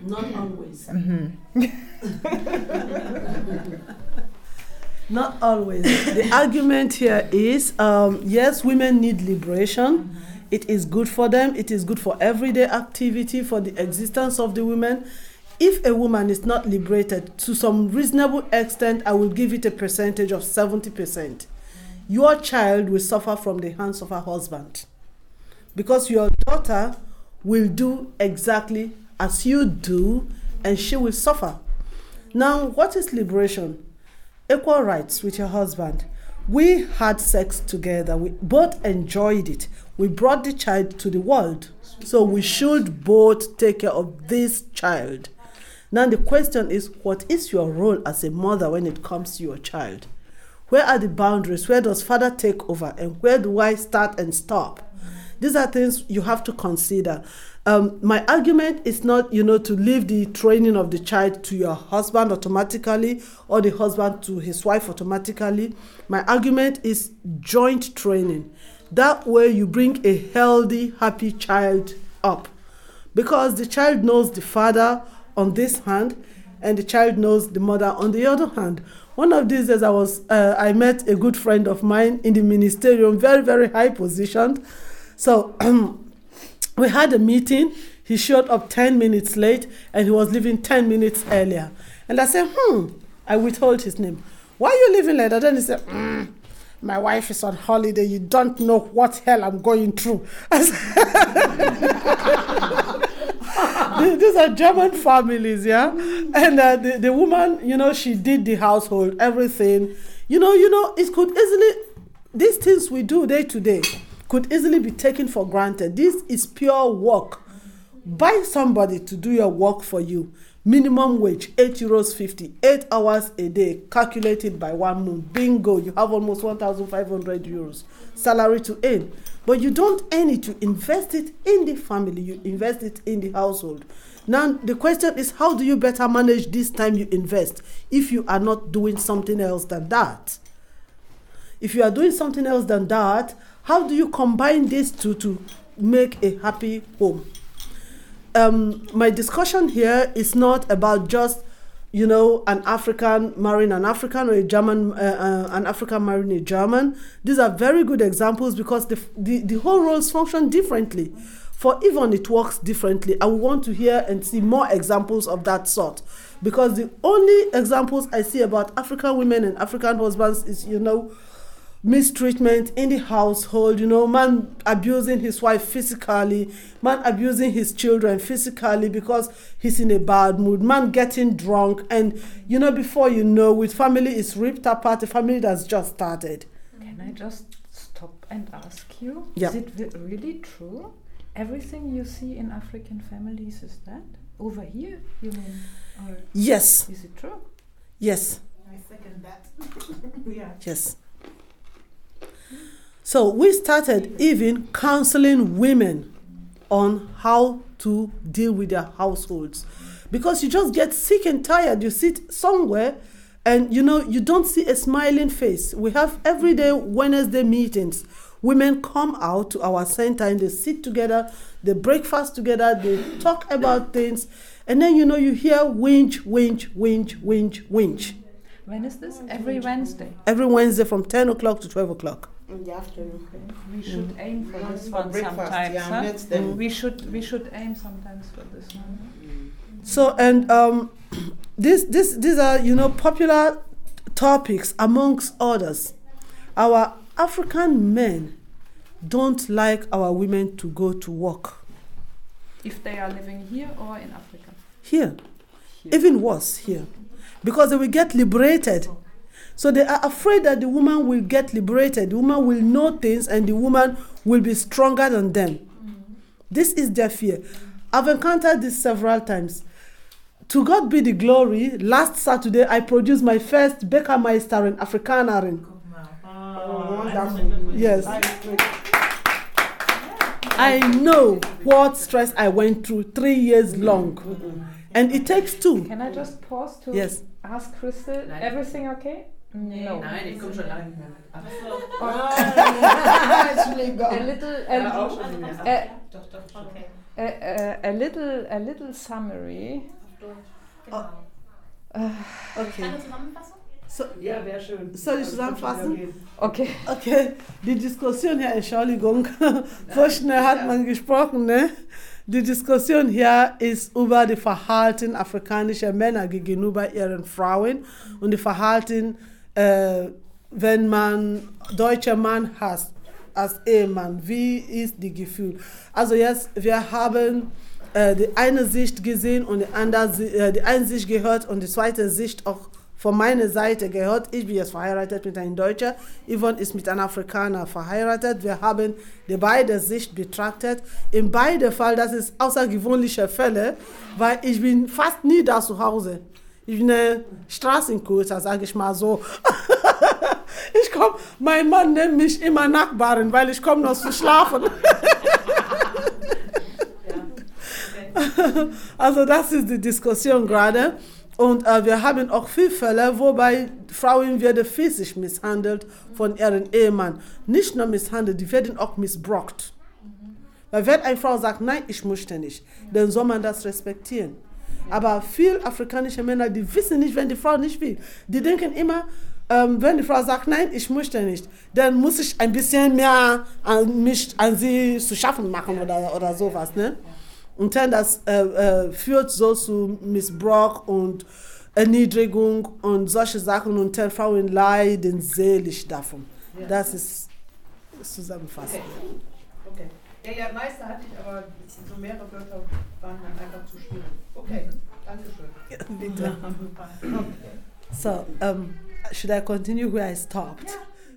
Not always. Not always. The argument here is, yes, women need liberation. It is good for them. It is good for everyday activity, for the existence of the women. If a woman is not liberated, to some reasonable extent, I will give it a percentage of 70%. Your child will suffer from the hands of her husband. Because your daughter will do exactly as you do, and she will suffer. Now, what is liberation? Equal rights with your husband. We had sex together. We both enjoyed it. We brought the child to the world. So we should both take care of this child. Now the question is, what is your role as a mother when it comes to your child? Where are the boundaries? Where does father take over? And where do I start and stop? These are things you have to consider. My argument is not, to leave the training of the child to your husband automatically or the husband to his wife automatically. My argument is joint training. That way you bring a healthy, happy child up. Because the child knows the father on this hand and the child knows the mother on the other hand. One of these days I met a good friend of mine in the ministerium, very, very high positioned. So we had a meeting. He showed up 10 minutes late and he was leaving 10 minutes earlier. And I said, I withhold his name. Why are you leaving later? Then he said, my wife is on holiday. You don't know what hell I'm going through. These are German families, yeah? And the woman, she did the household, everything. It could easily, these things we do day to day, could easily be taken for granted. This is pure work. Buy somebody to do your work for you. Minimum wage, €8.50, 8 hours a day, calculated by 1 month. Bingo, you have almost €1,500 salary to earn. But you don't earn it, you invest it in the family, you invest it in the household. Now, the question is, how do you better manage this time you invest if you are not doing something else than that? If you are doing something else than that, how do you combine these two to make a happy home? My discussion here is not about just, an African marrying an African or a German, an African marrying a German. These are very good examples because the whole roles function differently. For Yvonne, it works differently. I want to hear and see more examples of that sort. Because the only examples I see about African women and African husbands is, mistreatment in the household, man abusing his wife physically, man abusing his children physically because he's in a bad mood, man getting drunk, and before with family is ripped apart, a family that's just started. Can I just stop and ask you, Yeah. Is it really true? Everything you see in African families is that? Over here, you mean? Or Yes. is it true? Yes. I second that. Yeah. Yes. So we started even counseling women on how to deal with their households. Because you just get sick and tired. You sit somewhere and you don't see a smiling face. We have everyday Wednesday meetings. Women come out to our center and they sit together, they breakfast together, they talk about things, and then you hear winch. When is this? Every Wednesday? Every Wednesday from 10 o'clock to 12 o'clock. In the afternoon. We should aim for this one breakfast, sometimes. yeah, Huh? that's them. We should aim sometimes for this one. So, and these are, popular topics amongst others. Our African men don't like our women to go to work. If they are living here or in Africa? Here. Even worse, here. Because they will get liberated. So they are afraid that the woman will get liberated. The woman will know things and the woman will be stronger than them. This is their fear. I've encountered this several times. To God be the glory, last Saturday I produced my first Bäckermeisterin Afrikanerin. Wonderful. Yes. I know what stress I went through 3 years long. And it takes two. Can I just pause to Yes. ask Crystal, everything okay? No. Nein, ich komme schon lange nicht mehr mit. A little, Doch, okay. a little summary. Genau. Okay. Eine Zusammenfassung? So, Ja, wäre schön. soll ich zusammenfassen? Okay. Okay, die Diskussion hier, Entschuldigung, so schnell hat man gesprochen, ne? Die Diskussion hier ist über das Verhalten afrikanischer Männer gegenüber ihren Frauen und das Verhalten, wenn man deutscher Mann hat als Ehemann. Wie ist das Gefühl? Also jetzt, wir haben die eine Sicht gesehen und die eine Sicht gehört und die zweite Sicht auch von meiner Seite gehört. Ich bin jetzt verheiratet mit einem Deutscher, Yvonne ist mit einem Afrikaner verheiratet. Wir haben die beide Sicht betrachtet. In beiden Fällen, das ist außergewöhnliche Fälle, weil ich bin fast nie da zu Hause. Ich bin ein Straßenkurzer, sage ich mal so. Mein Mann nennt mich immer Nachbarin, weil ich komme noch zu schlafen. Also das ist die Diskussion gerade. Und wir haben auch viele Fälle, wobei Frauen werden physisch misshandelt von ihrem Ehemann. Nicht nur misshandelt, die werden auch missbraucht. Weil wenn eine Frau sagt, nein, ich möchte nicht, dann soll man das respektieren. Aber viele afrikanische Männer, die wissen nicht, wenn die Frau nicht will. Die denken immer, wenn die Frau sagt, nein, ich möchte nicht, dann muss ich ein bisschen mehr an sie zu schaffen machen oder sowas. Ne? Und dann das führt so zu Missbrauch und Erniedrigung und solche Sachen und dann Frauen leiden seelisch davon. Ja. Das ist zusammenfassend. Okay. Ja, Meister hatte ich, aber so mehrere Wörter waren dann einfach zu schwierig. Okay, danke schön. Bitte. So, should I continue where I stopped? Ja.